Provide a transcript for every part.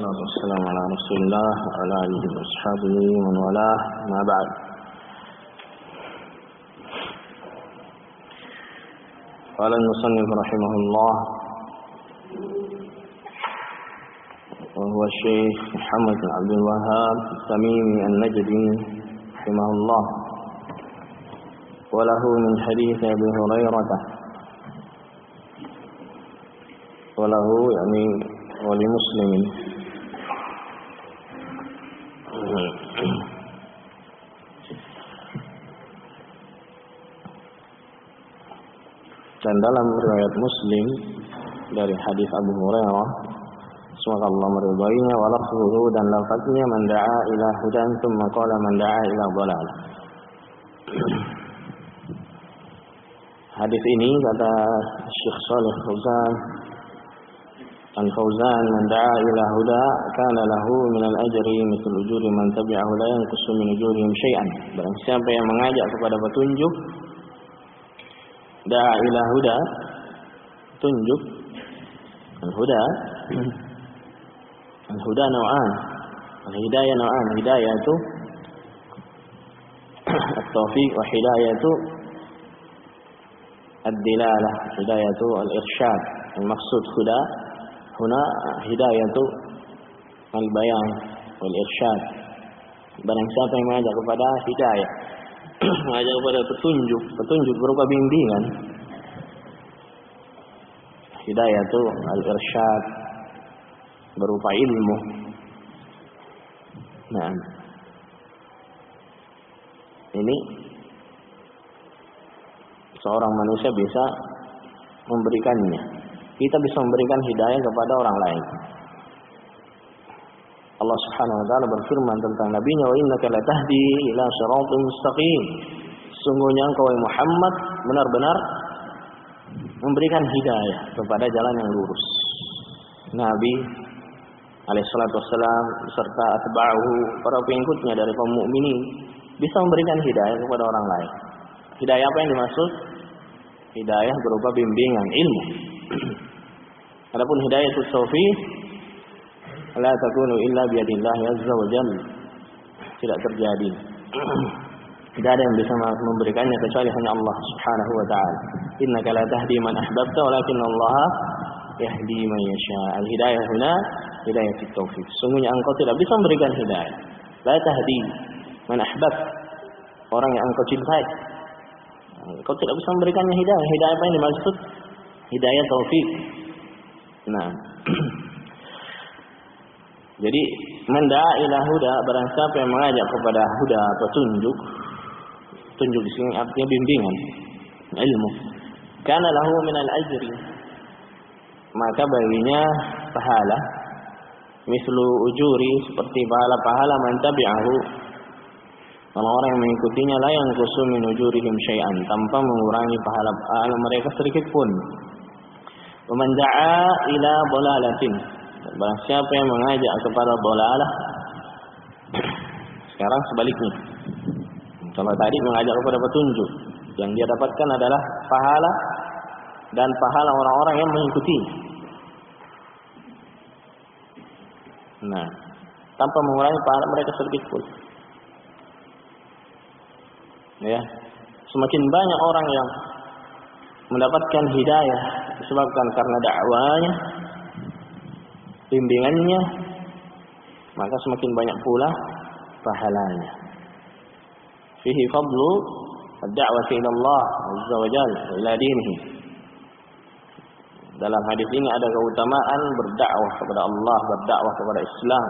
والصلاة والسلام على رسول الله وعلى آله وأصحابه ومن والاه ما بعد. قال المصنف رحمه الله وهو الشيخ محمد بن عبد الوهاب التميمي النجدي رحمه الله وله من حديث أبي هريرة وله يعني ولمسلم dan dalam riwayat Muslim dari hadis Abu Hurairah semoga Allah meridainya walafzuhu dan lafaznya man da'a ila hudan tsumma qala man da'a ila dhalalah. Hadis ini kata Syekh Shalih Al-Fauzan man da'a ila huda kana lahu min al-ajri mithlu ujuri man tabi'ahu la yanqusu min ujurihim syai'an. Barang siapa yang mengajak kepada petunjuk da'a ila huda, tunjuk al-huda al-huda naw'an, al-hidayah naw'an, hidayah itu at-taufiq wa hidayah itu ad-dilalah, hidayah itu al-irsyad. Al-maksud huda huna hidayah itu al-bayan wal-irsyad. Barang siapa yang mengajak kepada hidayah, mengajak kepada petunjuk berupa bimbingan. Hidayah itu al-irsyad berupa ilmu. Nah, ini seorang manusia bisa memberikannya. Kita bisa memberikan hidayah kepada orang lain. Allah Subhanahu wa taala berfirman tentang nabinya, wa innaka latahdi ila shiratal mustaqim. Sungguhnya engkau Muhammad benar-benar memberikan hidayah kepada jalan yang lurus. Nabi alaihi salatu wassalam serta atba'uhu, para pengikutnya dari kaum mukminin, bisa memberikan hidayah kepada orang lain. Hidayah apa yang dimaksud? Hidayah berupa bimbingan ilmu. Adapun hidayah taufiq la takunu illa biyadillah azza wa jalla. Tidak terjadi. Tidak ada yang bisa memberikannya kecuali hanya Allah Subhanahu wa taala. Innaka la tahdi man ahbabta walakin Allah yahdi man yasha. Al-hidayah huna hidayah taufiq. Sungguhnya engkau tidak bisa memberikan hidayah. La tahdi man ahbab, orang yang engkau cintai. Engkau tidak bisa memberikannya hidayah. Hidayah apa yang dimaksud? Hidayah taufik. Nah, jadi man da'a ila huda, barang siapa yang mengajak kepada huda, petunjuk. Tunjuk di sini artinya bimbingan, ilmu. Kana lahu min al-ajri, maka baginya pahala mislu ujuri, seperti pahala man tabi'ahu, orang-orang yang mengikutinya, la yanqusu min ujurihim syai'an, tanpa mengurangi pahala mereka sedikit pun. Wa man da'a ila dhalalatin, barang siapa yang mengajak kepada dhalalah. Sekarang sebaliknya. Kalau tadi mengajak kepada petunjuk, yang dia dapatkan adalah pahala dan pahala orang-orang yang mengikuti. Nah, tanpa mengurangi pahala mereka sedikit pun. Ya, semakin banyak orang yang mendapatkan hidayah disebabkan karena dakwanya, bimbingannya, maka semakin banyak pula pahalanya. Fihi fadlu ad-da'wati ila Allah azza wa jalla wa ila dinihi. Dalam hadis ini ada keutamaan berdakwah kepada Allah, berdakwah kepada Islam.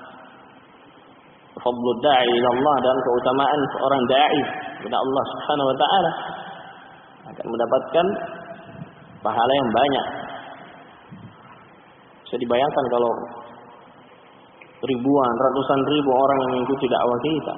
Fadlu da'i ila Allah, dan keutamaan seorang dai kepada Allah Subhanahu wa taala akan mendapatkan pahala yang banyak. Bisa dibayangkan kalau ribuan, ratusan ribu orang yang mengikuti dakwah kita.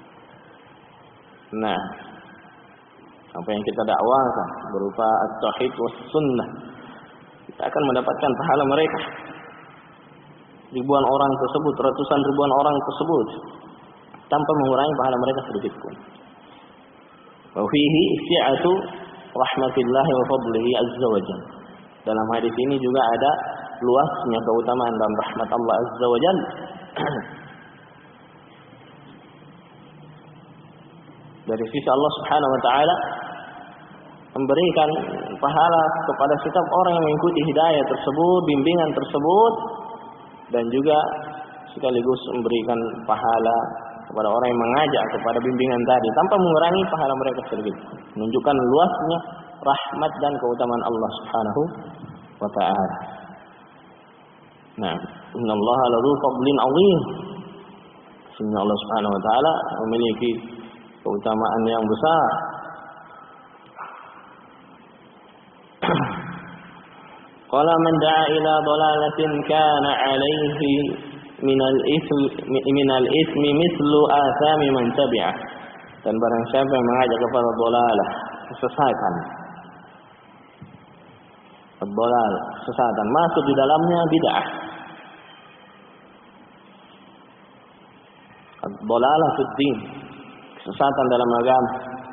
Nah, apa yang kita dakwahkan berupa at-tauhid was sunnah, kita akan mendapatkan pahala mereka. Ribuan orang tersebut, ratusan ribuan orang tersebut, tanpa mengurangi pahala mereka sedikit pun. Wa fihi si'atu rahmatillahi wa fadlihi azza wa jalla. Dalam hadis ini juga ada luasnya keutamaan dan rahmat Allah Azza wa Jalla. Dari sisi Allah Subhanahu wa taala memberikan pahala kepada setiap orang yang mengikuti hidayah tersebut, bimbingan tersebut, dan juga sekaligus memberikan pahala kepada orang yang mengajak kepada bimbingan tadi tanpa mengurangi pahala mereka sedikit. Menunjukkan luasnya rahmat dan keutamaan Allah Subhanahu wa taala. Nah, innallaha ladzu fadlin 'azim. Sesungguhnya Allah Subhanahu wa taala memiliki keutamaan yang besar. Qala man da'a ila dhalalatin kana 'alaihi minal ismi mithlu athami man tabi'ah. Dan barang siapa yang mengajak kepada dhalalah, kesesatan. Ad-dhalal, kesesatan, masuk di dalamnya bid'ah. Ad-dhalalah fid din, kesesatan dalam agama.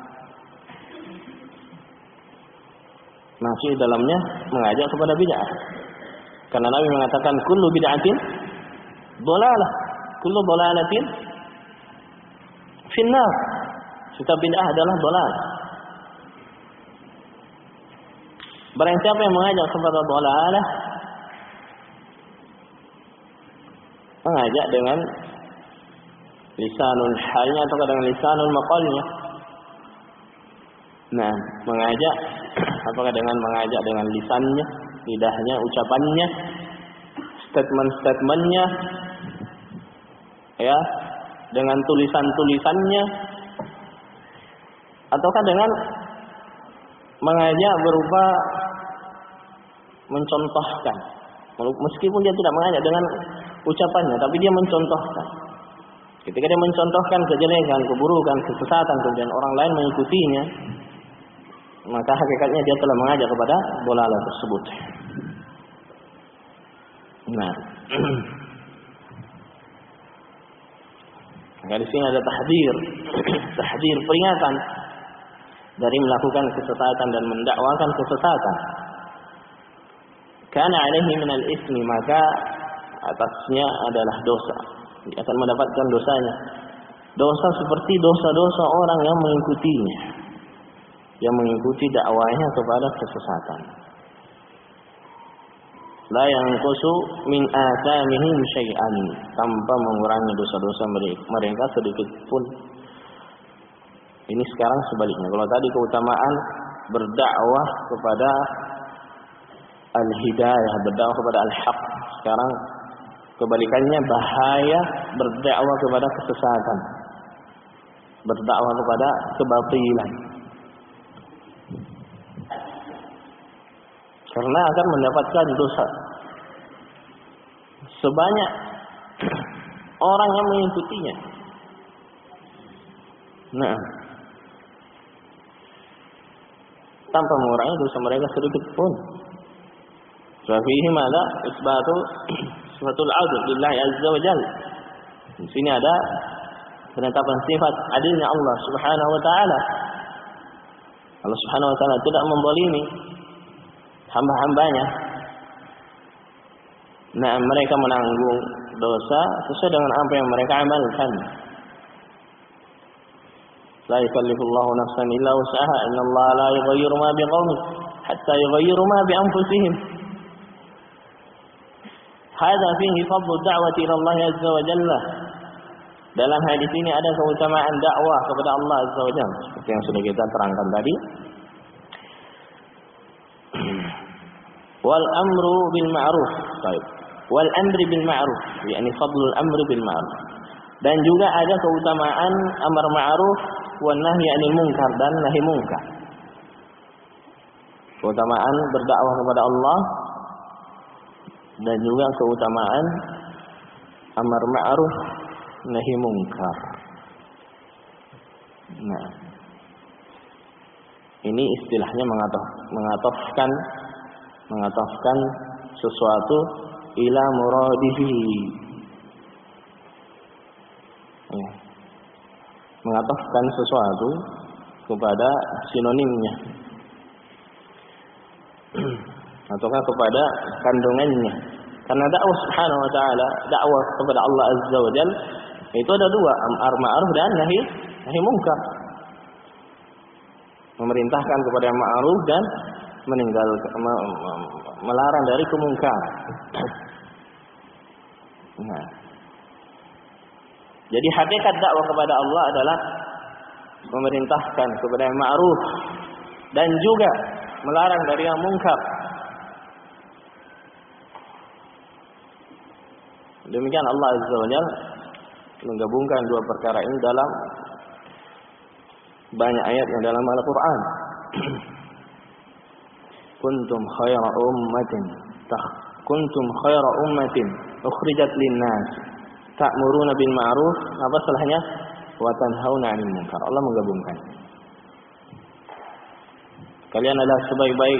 Masih dalamnya mengajak kepada bid'ah. Karena Nabi mengatakan kullu bid'atin dhalalah, kullu dhalalatin finnar. Setiap bid'ah adalah dhalal. Barang siapa yang mengajak kepada dhalalah, mengajak dengan lisanul halnya atau dengan lisanul maqalnya. Nah, mengajak apakah dengan mengajak dengan lisannya, lidahnya, ucapannya, statement-statementnya, ya, dengan tulisan-tulisannya, ataukah dengan mengajak berupa mencontohkan. Meskipun dia tidak mengajak dengan ucapannya, tapi dia mencontohkan. Ketika dia mencontohkan kejelekan, keburukan, kesesatan, kemudian orang lain mengikutinya, maka hakikatnya dia telah mengajak kepada dhalalah tersebut. Nah, maka di sini ada tahdzir, peringatan dari melakukan kesesatan dan mendakwakan kesesatan. Kana alaihi minal ismi, maka atasnya adalah dosa. Dia akan mendapatkan dosanya. Dosa seperti dosa-dosa orang yang mengikutinya, yang mengikuti dakwahnya kepada kesesatan. La yanqusu min athamihim syai'an, tanpa mengurangi dosa-dosa mereka sedikit pun. Ini sekarang sebaliknya. Kalau tadi keutamaan berdakwah kepada al-hidayah, berdakwah kepada al-haq, sekarang kebalikannya, bahaya berdakwah kepada kesesatan, berdakwah kepada kebatilan. Karena akan mendapatkan dosa sebanyak orang yang mengikutinya. Nah, tanpa mengurangi dosa mereka sedikit pun. Fihi mada sifatul adl lillahi azza wa jalla. Di sini ada penetapan sifat adilnya Allah Subhanahu wa taala. Allah Subhanahu wa taala tidak menzalimi hamba-hambanya. Nah, mereka menanggung dosa sesuai dengan apa yang mereka amalkan. La yukallifullahu nafsan illa wus'aha, innallaha la yughayyiru ma biqaumin hatta yughayyiru ma bi anfusihim. Hadza fihi fadlu da'wati ila Allah azza wa jalla. Dalam hadis ini ada keutamaan dakwah kepada Allah azza wa jalla, seperti yang sudah kita terangkan tadi. Wal amru bil ma'ruf. Baik. Wal amri bil ma'ruf, yakni fadlul amri bil ma'ruf. Dan juga ada keutamaan amar ma'ruf wan nahyi 'anil munkar dan nahi munkar. Keutamaan berdakwah kepada Allah dan juga keutamaan amar ma'ruf nahi munkar. Nah, ini istilahnya mengatofkan sesuatu ila muradihi. Ya. Mengatofkan sesuatu kepada sinonimnya ataukah kepada kandungannya. Karena dakwah subhanahu wa ta'ala, dakwah kepada Allah azza wa jalla, itu ada dua, amar ma'ruf dan nahi munkar. Memerintahkan kepada ma'ruf dan melarang dari kemungkaran. Nah, jadi hakikat dakwah kepada Allah adalah memerintahkan kepada yang ma'ruf dan juga melarang dari yang mungkar. Demikian Allah azza wa jalla menggabungkan dua perkara ini dalam banyak ayat yang dalam Al-Qur'an. Kuntum khaira ummatin ukhrijat lin-nas ta'muruna bil ma'ruf, apa salahnya? Wa tanhauna 'anil munkar. Allah menggabungkan. Kalian adalah sebaik-baik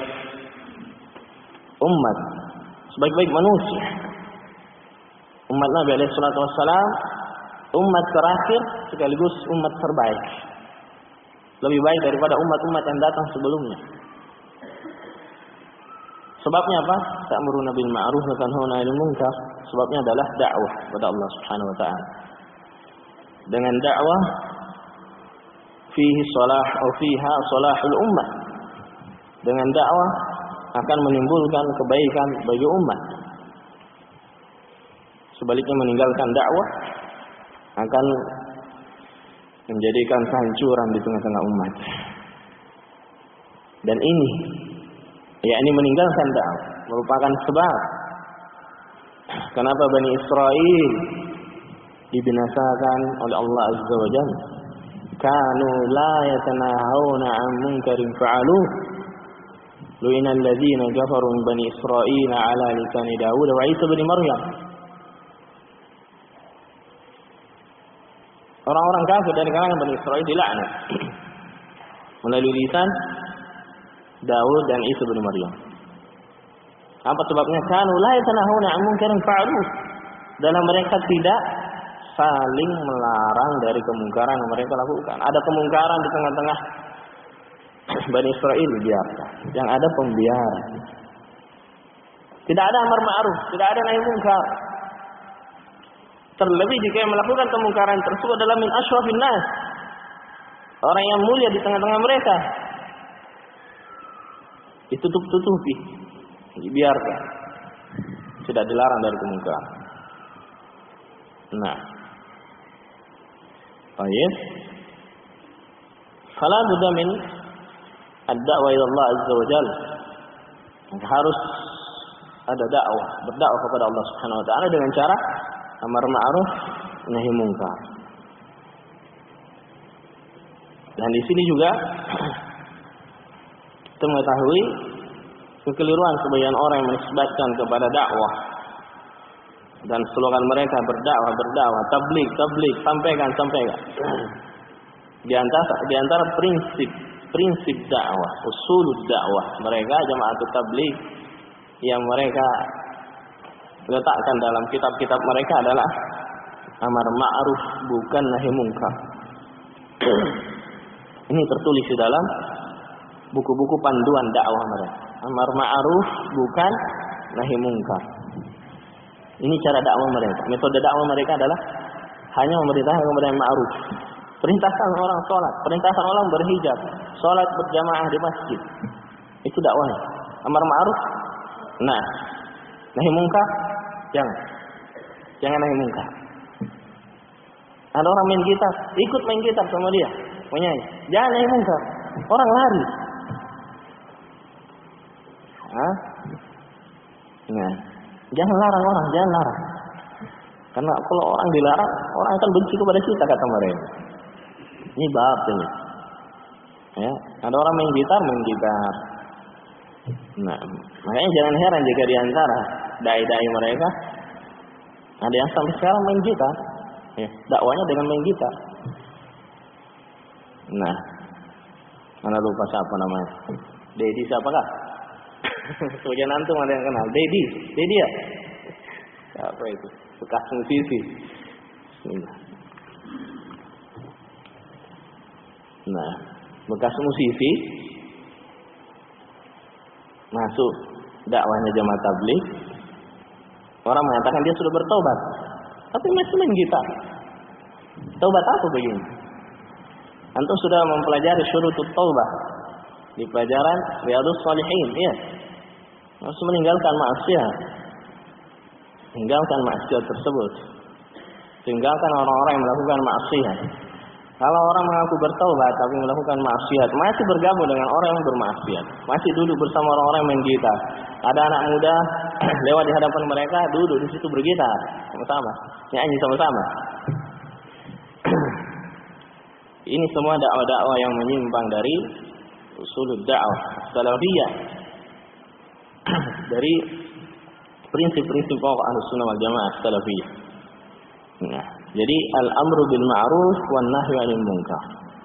umat, sebaik-baik manusia. Umat Nabi alaihi salatu wassalam, umat terakhir sekaligus umat terbaik. Lebih baik daripada umat-umat yang datang sebelumnya. Sebabnya apa? Ta'muruna bil ma'ruf wa tanhauna 'anil munkar. Sebabnya adalah dakwah kepada Allah Subhanahu wa taala. Dengan dakwah fihi salah atau fiha salahul ummah. Dengan dakwah akan menimbulkan kebaikan bagi umat. Sebaliknya meninggalkan dakwah akan menjadikan kehancuran di tengah-tengah umat. Dan ini yakni meninggalkan dakwah merupakan sebab kenapa Bani Israel dibinasakan oleh Allah azza wa jalla. Kanu la yatanahawna 'an munkarin fa'alu. Lu'ina alladziina kafaru min Bani Israil 'ala lisani Daud wa Isa bin Maryam. Orang-orang kafir dari kalangan Bani Israil dilaknat melalui lisan Daud dan Isa bin Maryam. Apa sebabnya? Kanu la yatanahuna 'an munkarin fa'alu. Dalam mereka tidak saling melarang dari kemungkaran yang mereka lakukan. Ada kemungkaran di tengah-tengah Bani Israil, biarkan. Yang ada pembiaran. Tidak ada amar ma'ruf, tidak ada nahi munkar. Terlebih jika yang melakukan kemungkaran tersebut adalah min asyrafin nas, orang yang mulia di tengah-tengah mereka. Ditutup-tutupi, dibiarkan, tidak dilarang dari kemungkaran. Nah, baik. Fala budda min ad-da'wah ila Allah azza wa jalla. Harus ada dakwah, berdakwah kepada Allah Subhanahu wa taala dengan cara amar ma'ruf nahi munkar. Dan di sini juga kita mengetahui kekeliruan sebagian orang yang menisbatkan kepada dakwah dan slogan mereka berdakwah, tabligh, sampaikan. Di antara prinsip dakwah, usulud dakwah mereka Jama'atut Tabligh yang mereka letakkan dalam kitab-kitab mereka adalah amar ma'ruf bukan nahi munkar. Ini tertulis di dalam buku-buku panduan dakwah mereka. Amar ma'ruf bukan nahi munkar. Ini cara dakwah mereka. Metode dakwah mereka adalah hanya memerintahkan kepada yang ma'ruf. Perintahkan orang sholat, perintahkan orang berhijab, sholat berjamaah di masjid. Itu dakwahnya. Amar ma'ruf. Nah, nahi munkar jangan nahi munkar. Ada orang main gitar, ikut main gitar sama dia, menyanyi. Jangan nahi munkar. Orang lari. Nah, jangan larang orang, jangan larang. Karena kalau orang dilarang, orang akan benci kepada kita, kata mereka. Ini batil. Ya, ada orang main gitar. Nah, makanya jangan heran jika di antara dai-dai mereka ada yang sampai sekarang main gitar. Ya, dakwanya dengan main gitar. Nah, mana lupa siapa namanya? Dedi siapakah? Sebagian antum ada yang kenal. Dedi ya? Siapa itu? Bekas musisi. Nah, bekas musisi masuk dakwahnya Jamaah Tabligh, Orang mengatakan dia sudah bertobat, tapi masih main gitar. Taubat apa begini? Antum sudah mempelajari syurutut taubah di pelajaran Riyadhus Shalihin, ya. Harus meninggalkan maksiat. Tinggalkan maksiat tersebut. Tinggalkan orang-orang yang melakukan maksiat. Kalau orang mengaku bertaubat tapi melakukan maksiat, masih bergabung dengan orang yang bermaksiat, masih duduk bersama orang-orang yang main gitar. Ada anak muda lewat di hadapan mereka, duduk di situ bergitar sama-sama, nyanyi sama-sama. Ini semua dakwah-dakwah yang menyimpang dari usulul dakwah salafiyah, dari prinsip-prinsip pokok Ahlussunnah wal Jamaah salafiyah. Nah, jadi al-amru bil ma'ruf wan nahyu 'anil munkar.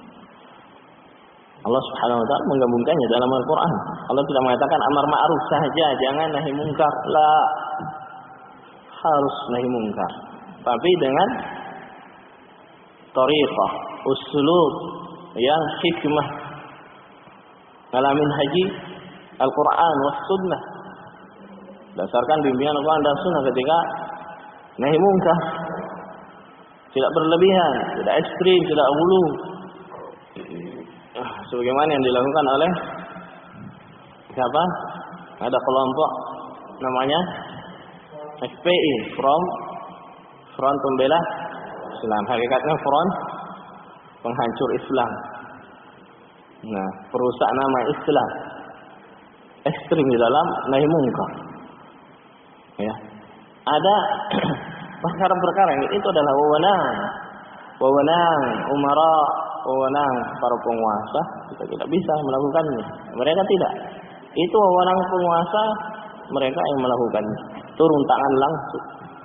Allah Subhanahu wa taala menggabungkannya dalam Al-Qur'an. Allah tidak mengatakan amar ma'ruf saja, jangan nahi munkar. La, harus nahi munkar. Tapi dengan thariqah, uslub yang hikmah, alamin haji Al-Qur'an was sunnah. Berdasarkan bimbingan Al-Qur'an dan sunnah ketika nahi munkar. Tidak berlebihan, tidak ekstrim, tidak ghulu. Sebagaimana yang dilakukan oleh siapa? Ada kelompok namanya FPI, Front Pembela Islam. Hakikatnya Front Penghancur Islam. Nah, perusak nama Islam. Ekstrim di dalam nahi munkar. Ya. Ada perkara-perkara ini, itu adalah wewenang umara, wewenang para penguasa. Kita tidak bisa melakukannya. Mereka tidak. Itu wewenang penguasa, mereka yang melakukannya. Turun tangan langsung.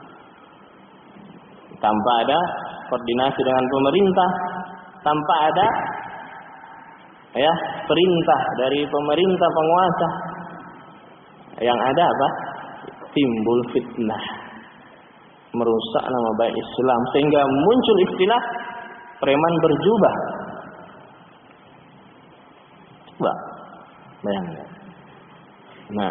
Tanpa ada koordinasi dengan pemerintah, tanpa ada perintah dari pemerintah penguasa. Yang ada apa? Timbul fitnah, merusak nama baik Islam, sehingga muncul istilah preman berjubah. Coba bayangkan. Nah,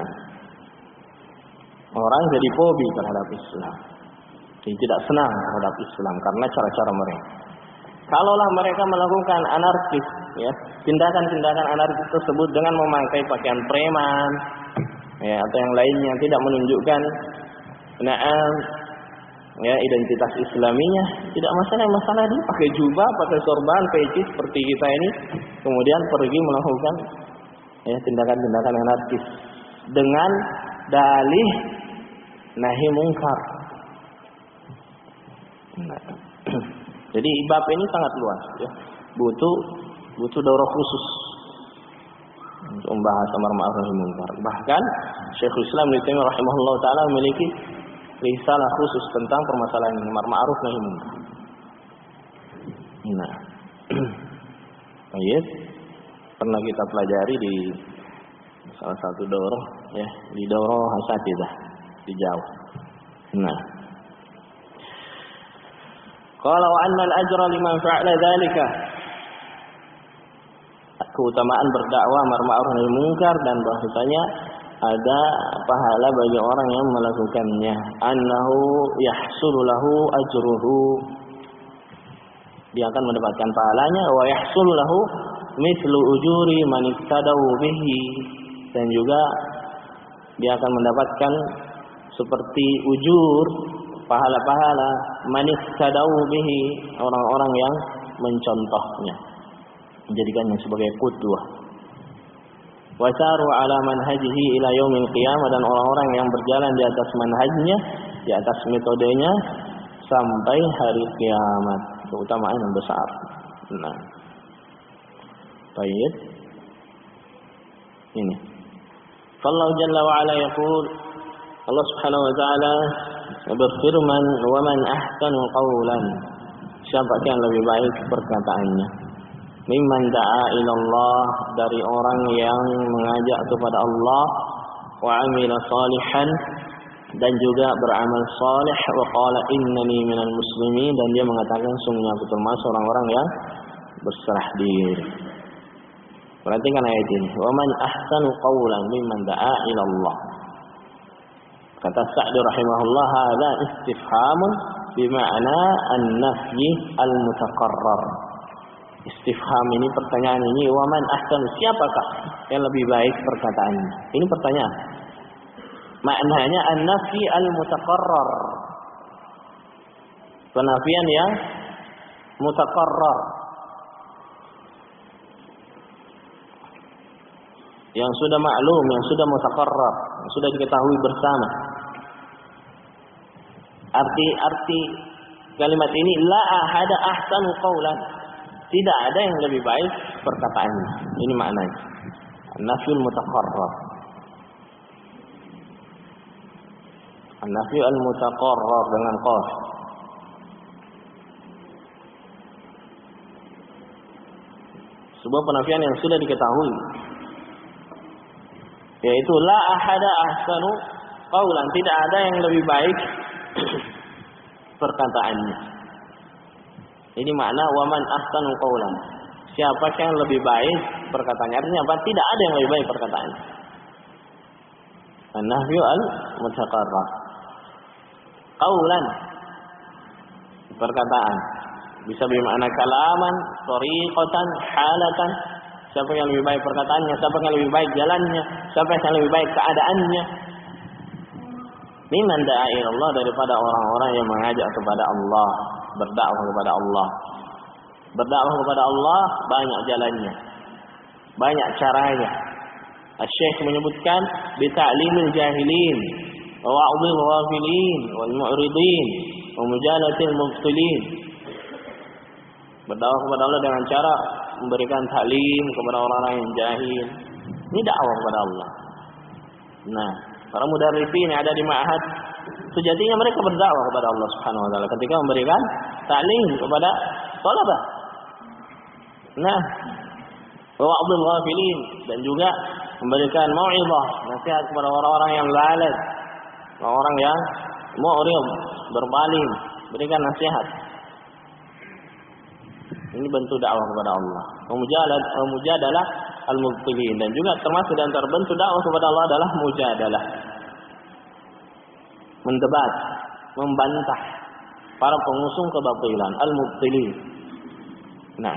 orang jadi fobi terhadap Islam, tidak senang terhadap Islam karena cara-cara mereka. Kalaulah mereka melakukan anarkis, ya, tindakan-tindakan anarkis tersebut dengan memakai pakaian preman, ya, atau yang lainnya, tidak menunjukkan identitas Islaminya, tidak masalah dia pakai jubah, pakai sorban, peci seperti kita ini, kemudian pergi melakukan tindakan-tindakan anarkis dengan dalih nahi munkar. Nah, jadi bab ini sangat luas, ya. Butuh daurah khusus untuk membahas amar ma'ruf nahi munkar. Bahkan Syekhul Islam Ibnu Taimiyah rahimahullah taala memiliki risalah khusus tentang permasalahan amar ma'ruf nahi munkar. Nah, baik, pernah kita pelajari di salah satu daurah, ya, di daurah Hasatidah di Jawa. Nah, qala wa anna al-ajra liman fa'ala dzalika, keutamaan berdakwah amar ma'ruf nahi munkar, dan bahwasanya ada pahala bagi orang yang melakukannya. Annahu yahsulu lahu ajruhu, dia akan mendapatkan pahalanya. Wa yahsulu lahu mithlu ujuri man ittadau bihi, dan juga dia akan mendapatkan seperti ujur, pahala-pahala man ittadau bihi, orang-orang yang mencontohnya, menjadikannya sebagai qudwah. Wasaru ala manhajihi ila yaumil qiyamah, dan orang-orang yang berjalan di atas manhajnya, di atas metodenya sampai hari kiamat. Keutamaan yang besar. Nah, baik. Ini. Allah Jalla wa Ala yaqul, Allah Subhanahu wa taala berfirman, "Wa man ahsanu qawlan", siapa yang lebih baik perkataannya, mimman da'a ilallah, dari orang yang mengajak kepada Allah, wa amila salihan, dan juga beramal saleh, wa qala innani minal muslimin, dan dia mengatakan sungguhnya aku termasuk orang-orang yang berserah diri. Perhatikan ayat ini, wa man ahsanu qawlan mimman da'a ilallah. Kata Sa'di rahimahullah, hadza istifhamun bima'na an-nafyi al-mutaqarrar. Istifham ini, pertanyaan ini, wa man ahsanu, siapakah yang lebih baik perkataannya? Ini pertanyaan. Maknanya an-nafyi al-mutaqarrar. Penafian yang mutaqarrar. Yang sudah maklum, yang sudah mutaqarrar, yang sudah diketahui bersama. Arti kalimat ini, la ahada ahsanu qawlan. Tidak ada yang lebih baik perkataannya. Ini maknanya. An-nafyul mutaqarrar. An-nafyu al-mutaqarrar dengan qaf. Sebuah penafian yang sudah diketahui, yaitu la ahada ahsanu qawlan, tidak ada yang lebih baik perkataannya. Ini makna waman ahsanu qawlan. Siapa yang lebih baik perkataannya? Artinya apa? Tidak ada yang lebih baik perkataannya. An-nahyu al-mutaqarrar. Qawlan, perkataan. Bisa bermakna kalaman, tariqatan, halatan. Siapa yang lebih baik perkataannya? Siapa yang lebih baik jalannya? Siapa yang lebih baik keadaannya? Mimman da'a ila Allah, daripada orang-orang yang mengajak kepada Allah, berdakwah kepada Allah. Berdakwah kepada Allah banyak jalannya, banyak caranya. Asy-Syaikh menyebutkan bi ta'limil jahilin wa wa'dhil ghafilin wal mu'ridin wa mujalatil mubtilin. Berdakwah kepada Allah dengan cara memberikan taklim kepada orang-orang yang jahil. Ini dakwah kepada Allah. Nah, para mudarrisin yang ada di ma'had, sejatinya mereka berdakwah kepada Allah Subhanahu wa taala ketika memberikan taklim kepada thalabah. Nah, wa wa'dhil ghafilin, dan juga memberikan mau'izah, nasihat kepada orang-orang yang lalai, orang yang mu'rid, berpaling, berikan nasihat. Ini bentuk dakwah kepada Allah. Mujadalah al-mubtilin, dan juga termasuk di antara bentuk dakwah kepada Allah adalah mujadalah. Mendebat, membantah para pengusung kebatilan, al-mubtilin. Nah,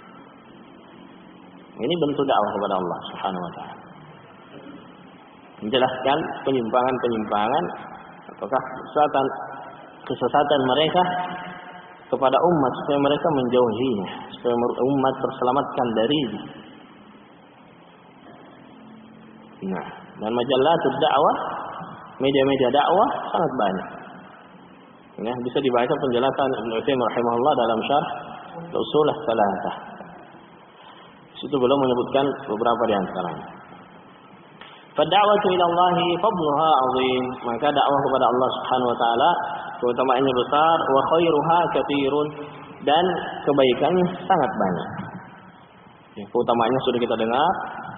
ini bentuk dakwah kepada Allah Subhanahu wa taala. Menjelaskan penyimpangan-penyimpangan ataukah kesesatan mereka kepada umat supaya mereka menjauhinya, supaya umat terselamatkan darinya. Nah, dan majallatul dakwah, media-media dakwah sangat banyak. Ya, bisa dibaca penjelasan Ibnu Utsaimin rahimahullah dalam Syarh Ushul Tsalatsah. Situ beliau menyebutkan beberapa di antaranya. Fad'awatu ila Allah fadluha 'azim, maka dakwah kepada Allah Subhanahu wa taala keutamaannya besar, wa khairuha katsirun, dan kebaikannya sangat banyak. Ya, keutamaannya sudah kita dengar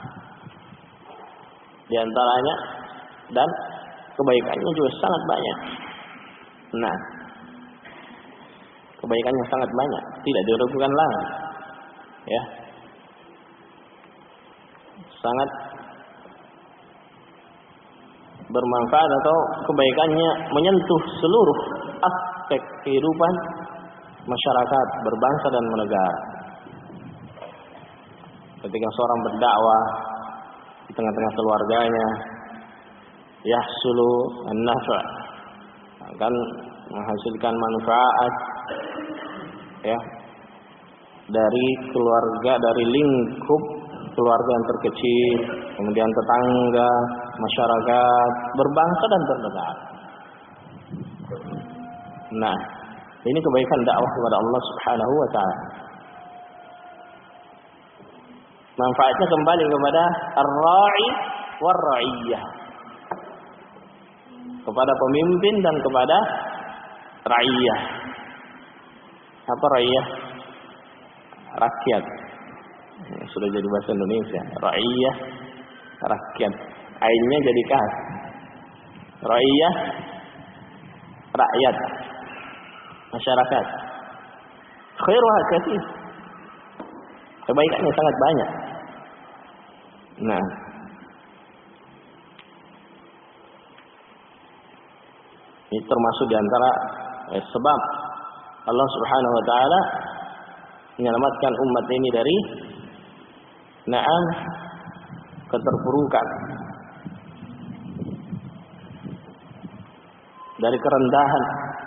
di antaranya, dan kebaikannya juga sangat banyak. Nah, kebaikannya sangat banyak, tidak diragukan lagi. Ya. Sangat bermanfaat atau kebaikannya menyentuh seluruh aspek kehidupan masyarakat, berbangsa dan bernegara. Ketika seorang berdakwah di tengah-tengah keluarganya, yahsulu an-nafa', akan menghasilkan manfaat ya dari keluarga, dari lingkup keluarga yang terkecil, kemudian tetangga, masyarakat, berbangsa dan bernegara. Nah, ini kebaikan dakwah kepada Allah Subhanahu wa taala. Manfaatnya kembali kepada ar-ra'i war-ra'iyyah. Kepada pemimpin dan kepada ra'iyyah. Apa ra'iyyah? Rakyat. Sudah jadi bahasa Indonesia. Ra'iyyah, rakyat. Ainnya jadi kaf. Ra'iyyah, rakyat, masyarakat. Khairuha katsir. Kebaikannya sangat banyak. Nah, Ini termasuk di antara sebab Allah Subhanahu wa taala menyelamatkan umat ini dari keterpurukan, dari kerendahan.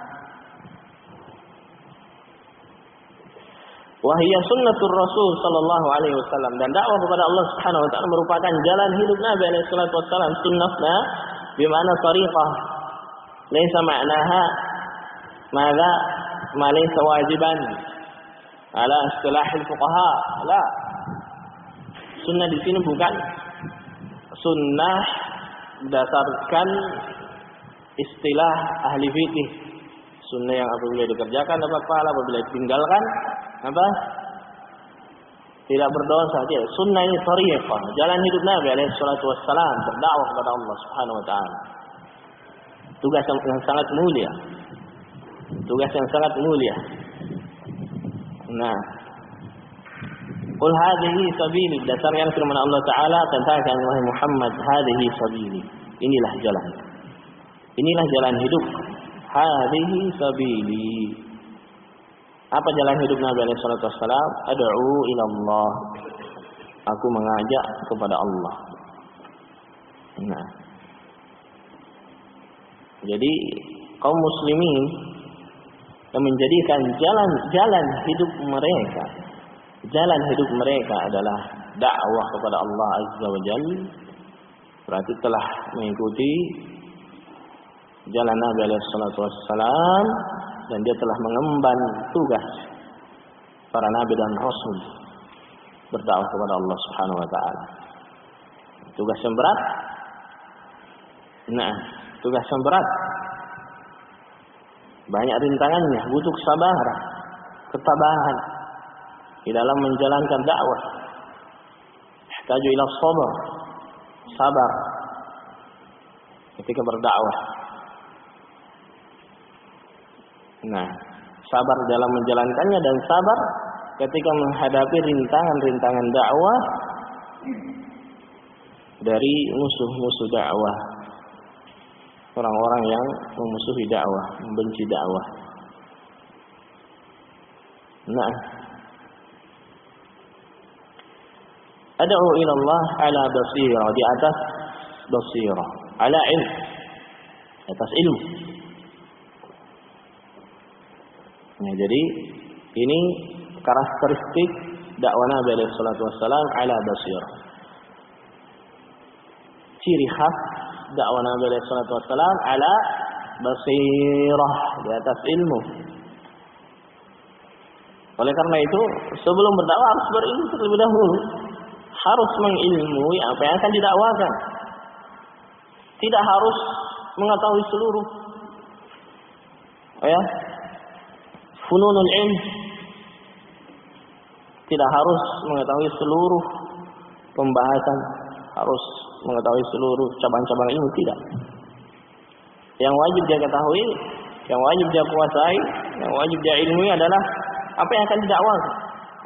Wahia sunnatur Rasul sallallahu alaihi wasallam, dan dakwah kepada Allah Subhanahu wa taala merupakan jalan hidup Nabi alaihi salatu wasallam. Sunnahna bimana tariqah, laisa ma'naha madza ma laysa wajiban ala istilah fuqaha. La. Sunnah di sini bukan sunnah berdasarkan istilah ahli fikih. Sunnah yang apabila dikerjakan dapat pahala, apabila ditinggalkan apa? Tidak berdosa. Sunnah ini thariqah, jalan hidup Nabi alaihi salatu wassalam, berdakwah kepada Allah Subhanahu wa taala. Tugas yang sangat mulia. Tugas yang sangat mulia. Nah, qul hadhihi sabili, berdasarkan firman Allah taala, katakan wahai Muhammad, hadhihi sabili. Inilah jalan. Inilah jalan hidup. Hadhihi sabili. Apa jalan hidup Nabi alaihi salatu wassalam? Ad'u ila Allah. Aku mengajak kepada Allah. Nah. Jadi kaum muslimin yang menjadikan jalan hidup mereka adalah dakwah kepada Allah Azza wa Jalla, berarti telah mengikuti jalan Nabi alaihi salatu wassalam, dan dia telah mengemban tugas para nabi dan rasul berdakwah kepada Allah Subhanahu wa taala. Tugas yang berat. Nah, tugas yang berat. Banyak rintangannya, butuh kesabaran, ketabahan di dalam menjalankan dakwah. Ihtaju ila sabr, sabar ketika berdakwah. Nah, sabar dalam menjalankannya dan sabar ketika menghadapi rintangan-rintangan dakwah dari musuh-musuh dakwah, orang-orang yang memusuhi dakwah, membenci dakwah. Nah, ad'u ila Allah ala basirah, di atas basirah, ala ilm, atas ilmu. Nah, jadi ini karakteristik dakwah Nabi alaihi salatu wassalam ala basirah. Ciri khas dakwah Nabi alaihi salatu wassalam ala basirah, di atas ilmu. Oleh karena itu, sebelum berdakwah harus berilmu terlebih dahulu. Harus mengilmui apa yang akan didakwakan. Tidak harus mengetahui seluruh fununul ilm. Tidak harus mengetahui seluruh pembahasan, harus mengetahui seluruh cabang-cabang ilmu, tidak. Yang wajib dia ketahui, yang wajib dia kuasai, yang wajib dia ilmui adalah apa yang akan didakwakan.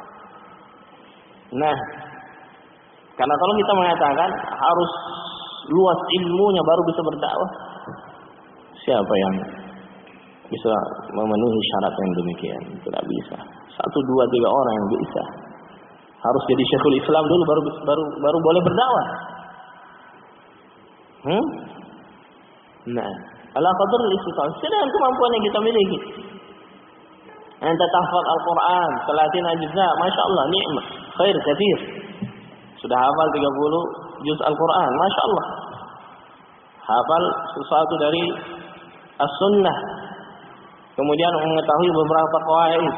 Nah, karena kalau kita mengatakan harus luas ilmunya baru bisa berdakwah, siapa yang bisa memenuhi syarat yang demikian? Tidak bisa. 1, 2, 3 orang yang bisa. Harus jadi Syekhul Islam dulu baru boleh berdakwah. Nah, ala qadar al-istita'ah, sedang kemampuan yang kita miliki. Anta tahfaz Al-Quran 30 juz', Masya Allah, nikmat, khair kathir. Sudah hafal 30 juz Al-Quran, Masya Allah. Hafal sesuatu dari As-Sunnah. Kemudian mengetahui beberapa qawaid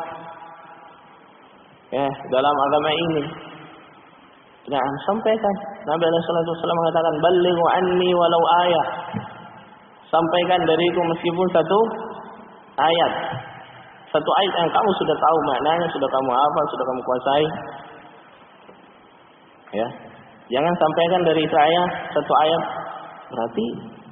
dalam agama ini. Nah, sampaikan. Nabi alaihi salatu wasallam mengatakan, "Ballighu anni walau ayah." Sampaikan dariku meskipun satu ayat. Satu ayat yang kamu sudah tahu maknanya, sudah kamu hafal, sudah kamu kuasai. Ya. Jangan sampaikan dari saya satu ayat berarti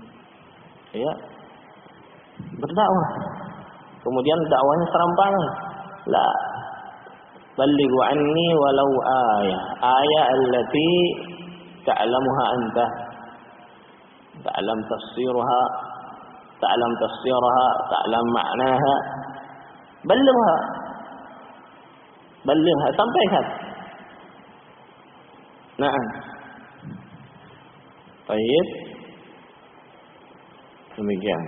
berdakwah. Kemudian dakwahnya serampangan. La. Ballighu anni walau ayah. Ayah allati ta'lamuha anta. Ta'lam tafsirha ta'lam tafsiraha, ta'lam ma'naha, ballighha. Ballighha, sampaikan. Na'am. Baik. Demikian.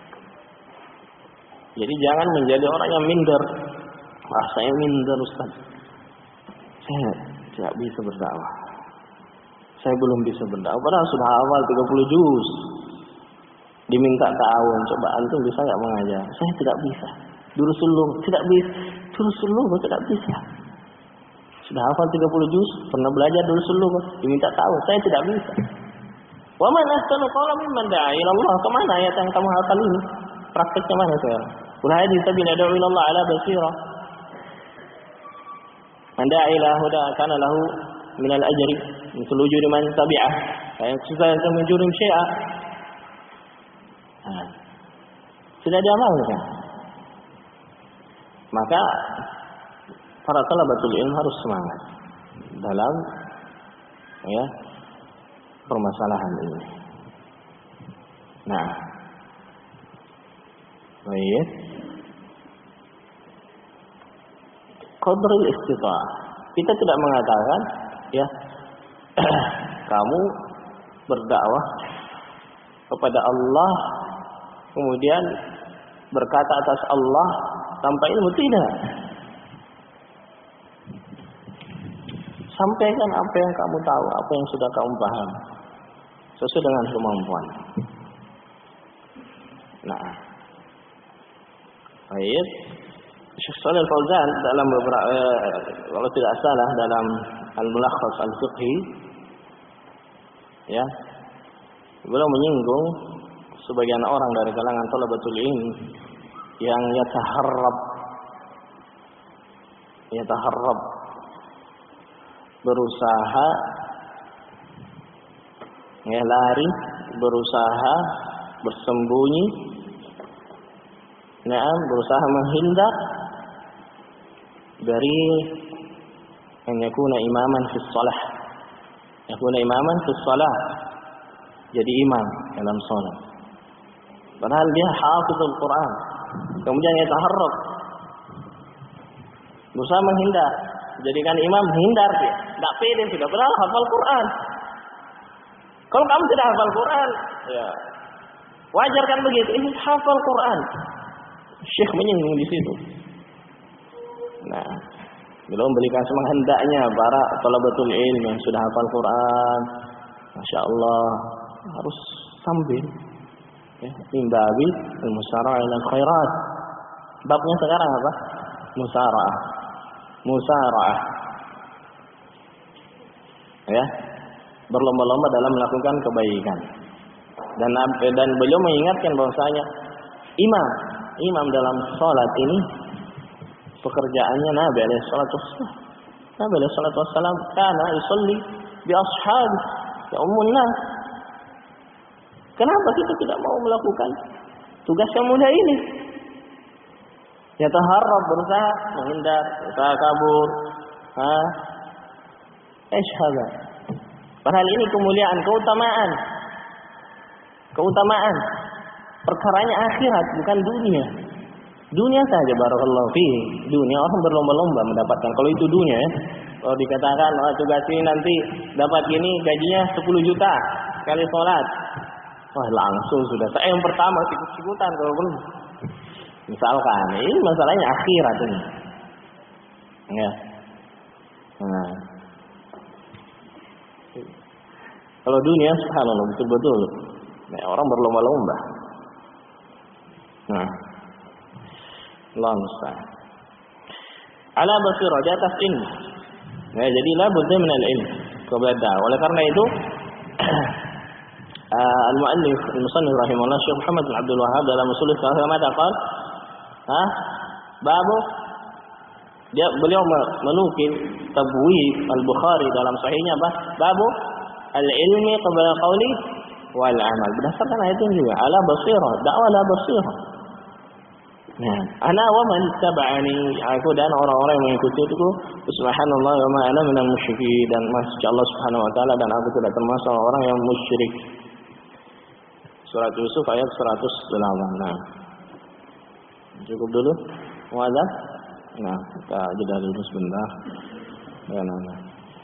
Jadi jangan menjadi orang yang minder. Saya minder, Ustaz. Saya tidak bisa berdakwah. Saya belum bisa berdakwah. Padahal sudah hafal 30 juz. Diminta ta'awun, coba antum bisa enggak mengajar? Saya tidak bisa. Durusul lugh tidak bisa. Durusul lugh tidak bisa. Sudah hafal 30 juz, pernah belajar durusul lugh, diminta ta'awun, saya tidak bisa. Wa man ahsanu qawlan mimman da'a ila Allah. Kemana ayat yang kamu hafal ini? Prakteknya mana sekarang? Qul hadhihi sabila ad'u ila Allah ala basirah. Man da'a ila huda kana lahu min al-ajri mithlu ujuri man tabi'ah. Ayat susah yang menjurim syai'a. Sudah diamalkan. Maka para talabatul ilm harus semangat dalam permasalahan ini. Nah, baik. Qadrul istita'ah. Kita tidak mengatakan kamu berdakwah kepada Allah kemudian berkata atas Allah tanpa ilmu, tidak. Sampaikan apa yang kamu tahu, apa yang sudah kamu paham, sesuai dengan kemampuan. Nah, baik. Syekh Shalih Al-Fauzan dalam beberapa, kalau tidak salah, dalam Al-Mulakhas Al-Fiqhi, beliau menyinggung sebagian orang dari kalangan thalabatul ilm yang yataharrab berusaha lari, berusaha bersembunyi, berusaha menghindar dari an yakuna imaman fi shalah. Yakuna imaman fi shalah, jadi imam dalam salat. Padahal dia hafizul Quran. Kemudian dia taharrab, berusaha menghindar, jadikan imam, hindar dia. Tidak pede sudah, padahal hafal Quran. Kalau kamu tidak hafal Quran, wajar kan begitu. Ini hafal Quran. Syekh menyinggung di situ. Nah, beliau memberikan semangat, hendaknya para thalabatul ilm yang sudah hafal Quran, masya Allah, harus sambil imbabi al-musara'ah ila khairat. Babnya sekarang apa? Musara'ah. Berlomba-lomba dalam melakukan kebaikan. Dan beliau mengingatkan bahwasanya imam dalam salat ini pekerjaannya Nabi alaihi salatu wassalam kana yusalli bi ashabi ummun nas. Kenapa kita tidak mau melakukan tugas yang mulia ini? Yataharrab, berusaha menghindar, berusaha kabur. Padahal ini kemuliaan, keutamaan. Perkaranya akhirat, bukan dunia. Dunia saja, barakallahu fihi. Dunia orang berlomba-lomba mendapatkan. Kalau itu dunia, kalau dikatakan tugas ini nanti dapat gini, gajinya 10 juta sekali sholat. Wah, langsung sudah. Saya yang pertama sikut-sikutan kalau belum. Misalkan, ini masalahnya akhirat ini. Nah. Kalau dunia, subhanallah, betul-betul. Orang berlomba-lomba. Nah. Allah musta'an. Ala basirah, di atas ilmu. Jadi la budda min al-ilm. Kepada. Oleh karena itu, al-muallif al-musannif rahimahullah Syekh Muhammad bin Abdul Wahhab dalam usul fiqh mengatakan, beliau menukil tabwib al-Bukhari dalam sahihnya babu al-ilmi qabla qawli wal amal. Berdasarkan ayat ini juga, ala basirah, dakwah ala basirah. Nah, ana wa man tabani, aku dan orang-orang yang mengikutiku, subhanallah wa ma ana minal musyrikin, dan masya Allah subhanahu wa ta'ala, dan aku tidak termasuk orang yang musyrik. Surat Yusuf ayat 108. Nah, cukup dulu. Mau azan? Nah, kita jeda dulu sebentar. Nah.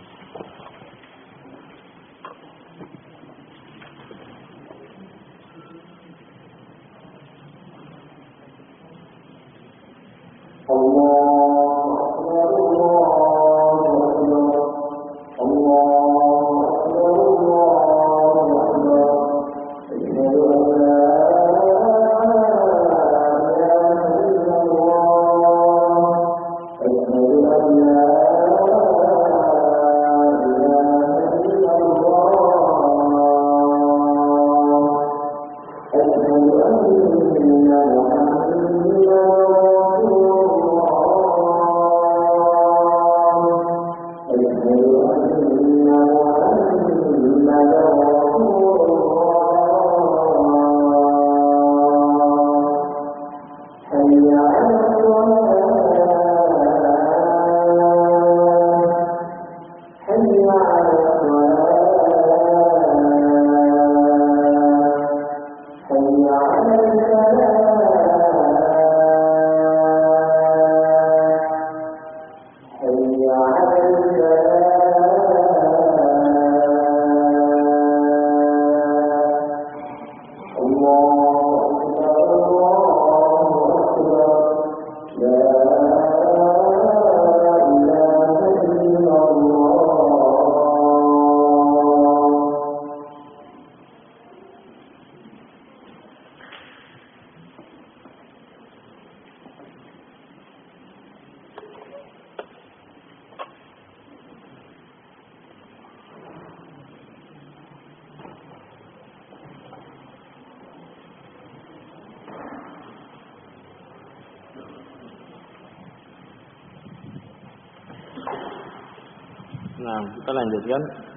Nah, kita lanjutkan.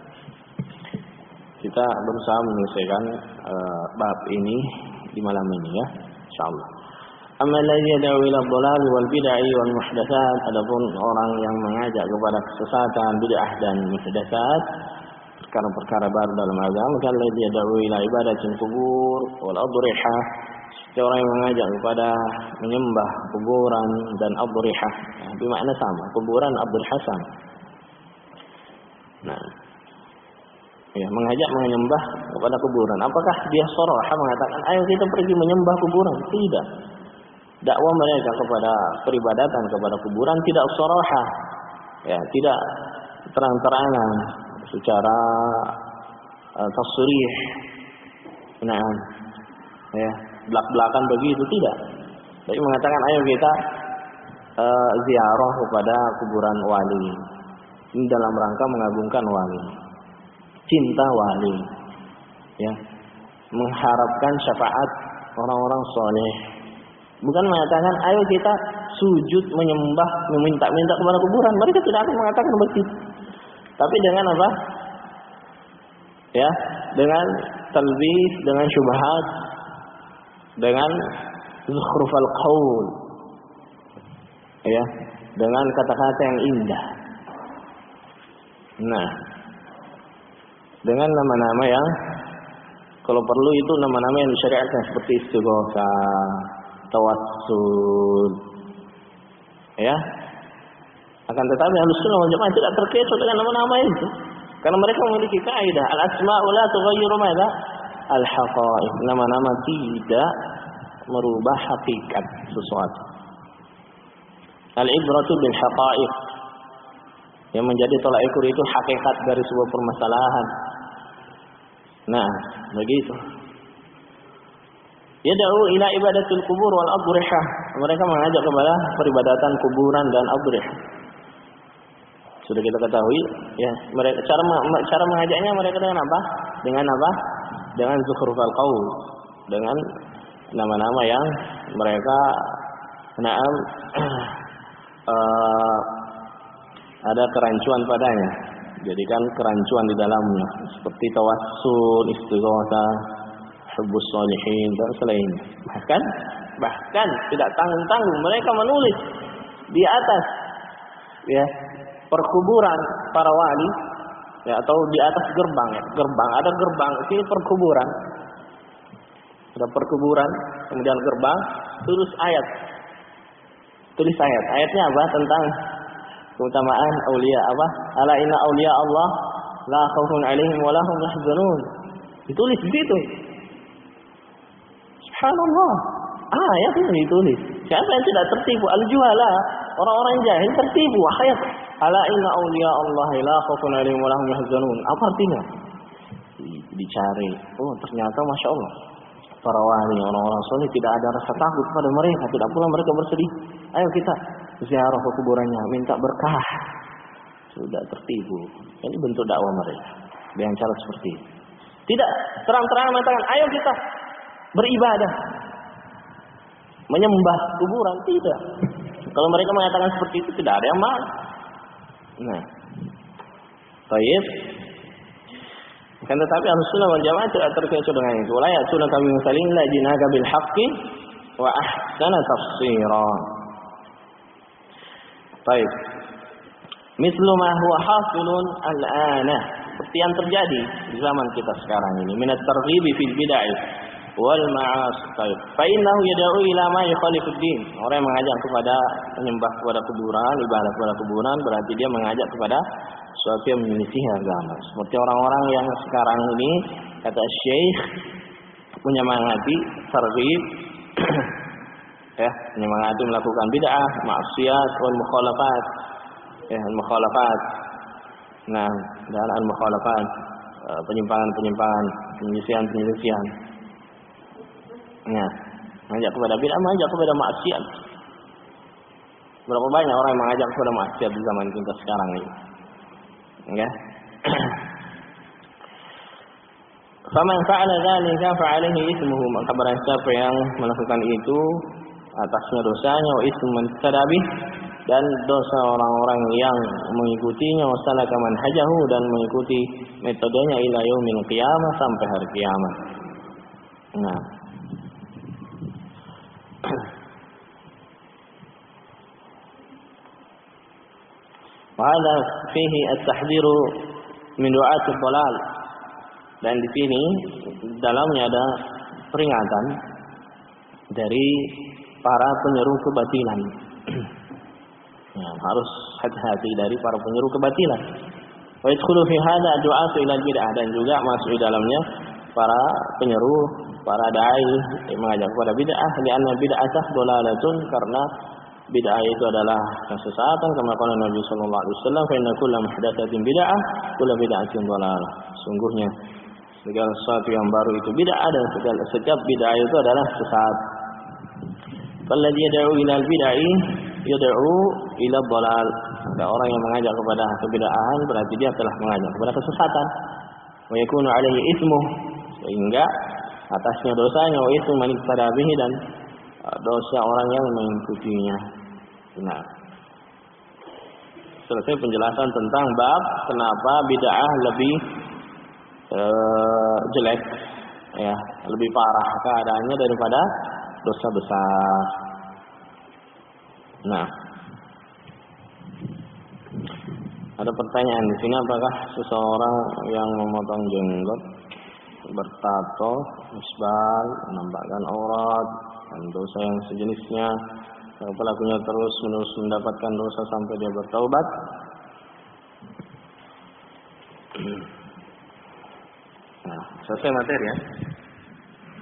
Kita berusaha menyelesaikan bab ini di malam ini ya, insyaallah. Amma alladhi yad'u ila dhalal wal bid'ah wal muhdatsat, adapun orang yang mengajak kepada kesesatan, bid'ah dan muhdatsat, perkara-perkara baru dalam agama, kan alladhi yad'u ila ibadatil qubur wal adrihah, orang yang mengajak kepada menyembah kuburan dan adrihah, bermakna sama, kuburan adrihah sama. Nah, ya, mengajak menyembah kepada kuburan. Apakah dia sharah mengatakan ayo kita pergi menyembah kuburan? Tidak. Dakwah mereka kepada peribadatan kepada kuburan tidak sharah. Ya, tidak terang-terangan secara tasrih. Nah, ya, belak-belakan begitu tidak. Tapi mengatakan ayo kita ziarah kepada kuburan wali. Ini dalam rangka mengagungkan wali, cinta wali, ya, mengharapkan syafaat orang-orang soleh. Bukan mengatakan ayo kita sujud menyembah meminta-minta kepada kuburan. Mereka tidak akan mengatakan begitu. Tapi dengan apa? Ya, dengan talbis, dengan syubhat, dengan zukhrufal qaul, ya, dengan kata-kata yang indah. Nah, dengan nama-nama yang kalau perlu itu nama-nama yang disyariatkan seperti istighosah, tawassul, ya. Akan tetapi Ahlussunnah wal Jamaah tidak terkecoh dengan nama-nama itu, karena mereka memiliki kaidah al-asma'u la tughayyiru madza al-haqa'iq. Nama-nama tidak merubah hakikat sesuatu. Al-ibratu bil haqa'iq. Yang menjadi tolak ukur itu hakikat dari sebuah permasalahan. Nah, begitu. Yad'u ila ibadatul kubur wal adrihah. Mereka mengajak kepada peribadatan kuburan dan adrihah. Sudah kita ketahui, ya. Mereka cara mengajaknya mereka dengan apa? Dengan apa? Dengan zukhrufal qaul, dengan nama-nama yang mereka ada kerancuan padanya, jadikan kerancuan di dalamnya, seperti tawassul, istighosah, hubbus sholihin dan selainnya. Bahkan tidak tanggung-tanggung mereka menulis di atas, ya, perkuburan para wali, ya, atau di atas gerbang, ya, gerbang ada gerbang, ini perkuburan. Ada perkuburan, kemudian gerbang, tulis ayat. Ayatnya apa? Tentang keutamaan aulia apa? Ala inna aulia Allah la khaufun 'alaihim wa la hum yahzanun. Ditulis di situ. Subhanallah. Ayat itu ditulis. Siapa yang tidak tertipu? Al-juhala. Orang-orang jahil tertipu. Ayat. Ala inna aulia Allah la khaufun 'alaihim wa la hum yahzanun. Apa artinya? Dicari. Oh, ternyata Masya Allah. Para wali, orang-orang soleh tidak ada rasa takut pada mereka. Tidak pula mereka bersedih. Ayo kita ziarah ke kuburannya, minta berkah. Sudah tertipu. Ini bentuk dakwah mereka dengan cara seperti ini. Tidak terang-terangan mengatakan, ayo kita beribadah, menyembah kuburan. Tidak. Kalau mereka mengatakan seperti itu, tidak ada yang marah. Nah, baik. Kan tetapi Ahlussunnah wal Jamaah tidak terkecuali dengan itu. La ya'tuna kami misalin la jinaga bil haqqi wa ahsana tafsira. Baik. Mislu ma huwa hasilun al-ana. Seperti yang terjadi di zaman kita sekarang ini, minat targhibi fil bid'ah wal ma'as. Baik. Fa innahu yad'u ila ma yukhalifu ad-din. Orang yang mengajak kepada menyembah kepada kuburan, ibadah kepada kuburan, berarti dia mengajak kepada sesuatu yang menyelisih agama. Seperti orang-orang yang sekarang ini, kata Syekh, menyemangati targhib ya, menyemangati melakukan bid'ah, maksiat wal mukhalafat. Ya, al-mukhalafat. Nah, dan al-mukhalafat, penyimpangan-penyimpangan, penyelisihan. Nah, mengajak kepada bid'ah, mengajak kepada maksiat. Berapa banyak orang yang mengajak kepada maksiat di zaman kita sekarang ini? Ya. Faman fa'ala dzalika fa'alaihi ismuhu, maka barang siapa yang melakukan itu atasnya dosanya, wa ismu man tadabi, dan dosa orang-orang yang mengikutinya, wa salaka manhajahu, dan mengikuti metodenya ila yaumil qiyamah, sampai hari kiamat. Nah, wala fihi at-tahdhiru min du'atil dhalal, dan di sini dalamnya ada peringatan dari para penyeru kebatilan. Ya, harus hati-hati dari para penyeru kebatilan. Wa yadkhulu fi hadha du'atu ila bid'ah, dan juga masuk di dalamnya para penyeru, para dai yang mengajak kepada bid'ah, karena bid'atah dhalalatun, karena bid'ah itu adalah kesesatan, kama qala Nabi sallallahu alaihi wasallam, fa inna kullu muhdatsatin bid'ah, kullu bid'atin dhalalah. Sungguhnya segala sesuatu yang baru itu bid'ah, dan setiap bid'ah itu adalah sesat. Falladzi yad'u ila al-bid'ah yad'u ila dhalal. Ada orang yang mengajak kepada kebid'ahan, berarti dia telah mengajak kepada kesesatan. Wa yakunu alaihi ismuh, sehingga atasnya dosanya, wa ismu man iqtada bihi, dan dosa orang yang mengikutinya. Nah, selesai penjelasan tentang bab kenapa bid'ah lebih jelek, ya, lebih parah keadaannya daripada dosa besar. Nah, ada pertanyaan di sini, apakah seseorang yang memotong jenggot, bertato, isbal, menampakkan aurat, dan dosa yang sejenisnya, pelakunya terus-menerus mendapatkan dosa sampai dia bertaubat? Nah, selesai materi ya.